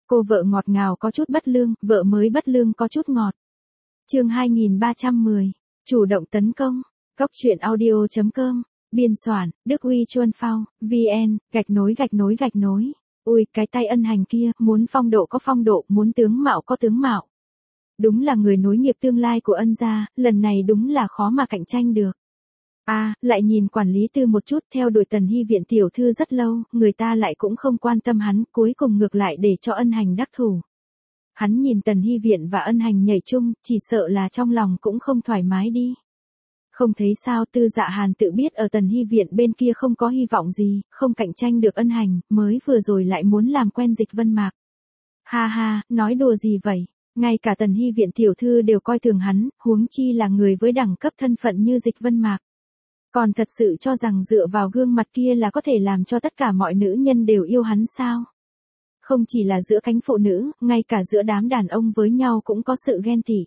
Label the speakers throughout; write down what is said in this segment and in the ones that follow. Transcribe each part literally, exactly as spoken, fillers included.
Speaker 1: Cô vợ ngọt ngào có chút bất lương, vợ mới bất lương có chút ngọt. Chương hai nghìn ba trăm mười. Chủ động tấn công. Cóc truyện audio chấm com. Biên soạn, Đức Huy Chuân Phao, vê en, gạch nối gạch nối gạch nối. Ui, cái tay ân hành kia, muốn phong độ có phong độ, muốn tướng mạo có tướng mạo. Đúng là người nối nghiệp tương lai của ân gia, lần này đúng là khó mà cạnh tranh được. À, lại nhìn quản lý Tư một chút, theo đuổi Tần Hy viện tiểu thư rất lâu, người ta lại cũng không quan tâm hắn, cuối cùng ngược lại để cho ân hành đắc thủ. Hắn nhìn Tần Hy viện và ân hành nhảy chung, chỉ sợ là trong lòng cũng không thoải mái đi. Không thấy sao, Tư Dạ Hàn tự biết ở Tần Hy viện bên kia không có hy vọng gì, không cạnh tranh được ân hành, mới vừa rồi lại muốn làm quen Dịch Vân Mạc. Ha ha, nói đùa gì vậy? Ngay cả Tần Hy viện tiểu thư đều coi thường hắn, huống chi là người với đẳng cấp thân phận như Dịch Vân Mạc. Còn thật sự cho rằng dựa vào gương mặt kia là có thể làm cho tất cả mọi nữ nhân đều yêu hắn sao? Không chỉ là giữa cánh phụ nữ, ngay cả giữa đám đàn ông với nhau cũng có sự ghen tị.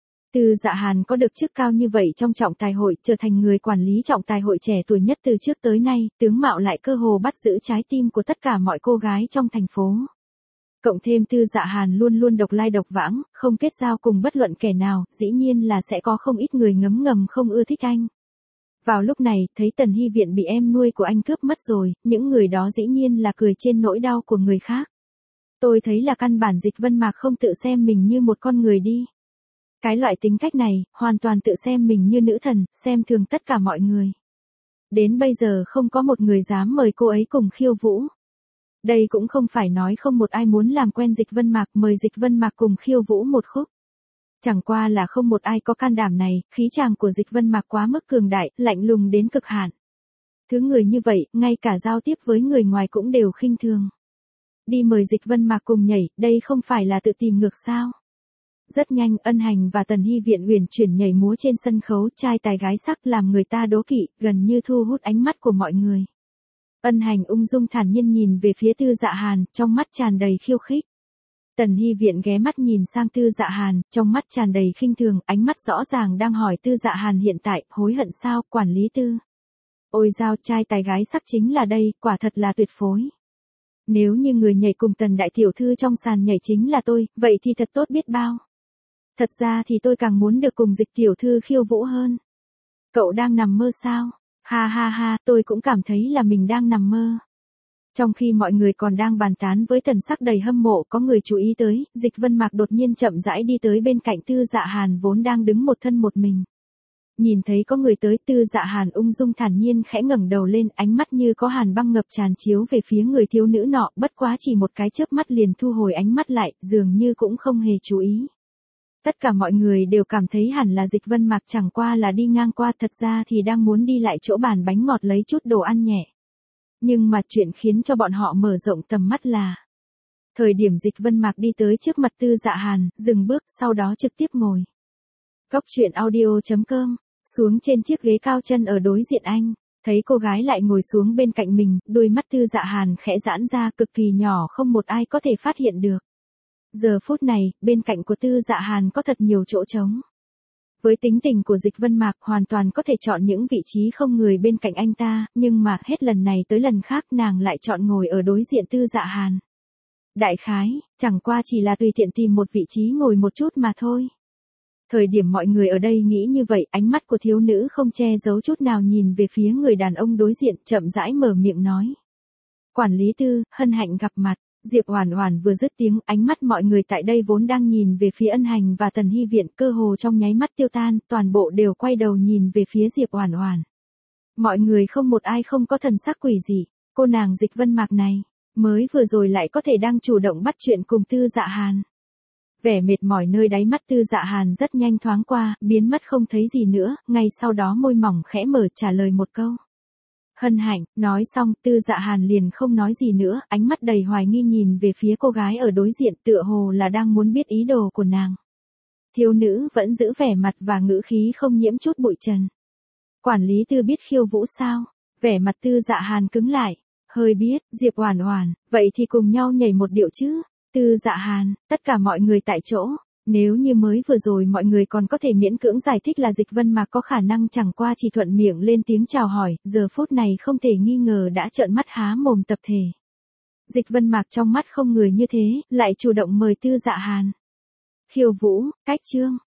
Speaker 1: Tư Dạ Hàn có được chức cao như vậy trong trọng tài hội, trở thành người quản lý trọng tài hội trẻ tuổi nhất từ trước tới nay, tướng mạo lại cơ hồ bắt giữ trái tim của tất cả mọi cô gái trong thành phố. Cộng thêm Tư Dạ Hàn luôn luôn độc lai độc vãng, không kết giao cùng bất luận kẻ nào, dĩ nhiên là sẽ có không ít người ngấm ngầm không ưa thích anh. Vào lúc này, thấy Tần Hy viện bị em nuôi của anh cướp mất rồi, những người đó dĩ nhiên là cười trên nỗi đau của người khác. Tôi thấy là căn bản Dịch Vân Mạc không tự xem mình như một con người đi. Cái loại tính cách này, hoàn toàn tự xem mình như nữ thần, xem thường tất cả mọi người. Đến bây giờ không có một người dám mời cô ấy cùng khiêu vũ. Đây cũng không phải nói không một ai muốn làm quen Dịch Vân Mạc, mời Dịch Vân Mạc cùng khiêu vũ một khúc. Chẳng qua là không một ai có can đảm này, khí chàng của Dịch Vân Mạc quá mức cường đại, lạnh lùng đến cực hạn. Thứ người như vậy, ngay cả giao tiếp với người ngoài cũng đều khinh thường. Đi mời Dịch Vân Mạc cùng nhảy, đây không phải là tự tìm ngược sao? Rất nhanh, ân hành và Tần Hy viện uyển chuyển nhảy múa trên sân khấu, trai tài gái sắc làm người ta đố kỵ, gần như thu hút ánh mắt của mọi người. Ân hành ung dung thản nhiên nhìn về phía Tư Dạ Hàn, trong mắt tràn đầy khiêu khích. Tần Hy viện ghé mắt nhìn sang Tư Dạ Hàn, trong mắt tràn đầy khinh thường, ánh mắt rõ ràng đang hỏi Tư Dạ Hàn hiện tại, hối hận sao, quản lý Tư. Ôi dao, trai tài gái sắc chính là đây, quả thật là tuyệt phối. Nếu như người nhảy cùng Tần đại tiểu thư trong sàn nhảy chính là tôi, vậy thì thật tốt biết bao. Thật ra thì tôi càng muốn được cùng Dịch tiểu thư khiêu vũ hơn. Cậu đang nằm mơ sao? Ha ha ha, tôi cũng cảm thấy là mình đang nằm mơ. Trong khi mọi người còn đang bàn tán với thần sắc đầy hâm mộ, có người chú ý tới, Dịch Vân Mạc đột nhiên chậm rãi đi tới bên cạnh Tư Dạ Hàn vốn đang đứng một thân một mình. Nhìn thấy có người tới, Tư Dạ Hàn ung dung thản nhiên khẽ ngẩng đầu lên, ánh mắt như có hàn băng ngập tràn chiếu về phía người thiếu nữ nọ, bất quá chỉ một cái chớp mắt liền thu hồi ánh mắt lại, dường như cũng không hề chú ý. Tất cả mọi người đều cảm thấy hẳn là Dịch Vân Mạc chẳng qua là đi ngang qua, thật ra thì đang muốn đi lại chỗ bàn bánh ngọt lấy chút đồ ăn nhẹ. Nhưng mà chuyện khiến cho bọn họ mở rộng tầm mắt là thời điểm Dịch Vân Mạc đi tới trước mặt Tư Dạ Hàn, dừng bước, sau đó trực tiếp ngồi. Cóc truyện audio chấm com, xuống trên chiếc ghế cao chân ở đối diện anh, thấy cô gái lại ngồi xuống bên cạnh mình, đôi mắt Tư Dạ Hàn khẽ giãn ra cực kỳ nhỏ, không một ai có thể phát hiện được. Giờ phút này, bên cạnh của Tư Dạ Hàn có thật nhiều chỗ trống. Với tính tình của Dịch Vân Mạc hoàn toàn có thể chọn những vị trí không người bên cạnh anh ta, nhưng mà hết lần này tới lần khác nàng lại chọn ngồi ở đối diện Tư Dạ Hàn. Đại khái, chẳng qua chỉ là tùy tiện tìm một vị trí ngồi một chút mà thôi. Thời điểm mọi người ở đây nghĩ như vậy, ánh mắt của thiếu nữ không che giấu chút nào nhìn về phía người đàn ông đối diện, chậm rãi mở miệng nói. Quản lý Tư, hân hạnh gặp mặt. Diệp Oản Oản vừa dứt tiếng, ánh mắt mọi người tại đây vốn đang nhìn về phía ân hành và Tần Hy viện, cơ hồ trong nháy mắt tiêu tan, toàn bộ đều quay đầu nhìn về phía Diệp Oản Oản. Mọi người không một ai không có thần sắc quỷ dị, cô nàng Dịch Vân Mạc này, mới vừa rồi lại có thể đang chủ động bắt chuyện cùng Tư Dạ Hàn. Vẻ mệt mỏi nơi đáy mắt Tư Dạ Hàn rất nhanh thoáng qua, biến mất không thấy gì nữa, ngay sau đó môi mỏng khẽ mở trả lời một câu. Hân hạnh, nói xong, Tư Dạ Hàn liền không nói gì nữa, ánh mắt đầy hoài nghi nhìn về phía cô gái ở đối diện, tựa hồ là đang muốn biết ý đồ của nàng. Thiếu nữ vẫn giữ vẻ mặt và ngữ khí không nhiễm chút bụi trần. Quản lý Tư biết khiêu vũ sao? Vẻ mặt Tư Dạ Hàn cứng lại. Hơi biết, Diệp Oản Oản, vậy thì cùng nhau nhảy một điệu chứ? Tư Dạ Hàn, tất cả mọi người tại chỗ. Nếu như mới vừa rồi mọi người còn có thể miễn cưỡng giải thích là Dịch Vân Mạc có khả năng chẳng qua chỉ thuận miệng lên tiếng chào hỏi, giờ phút này không thể nghi ngờ đã trợn mắt há mồm tập thể. Dịch Vân Mạc trong mắt không người như thế, lại chủ động mời Tư Dạ Hàn. Khiêu vũ, cách chương.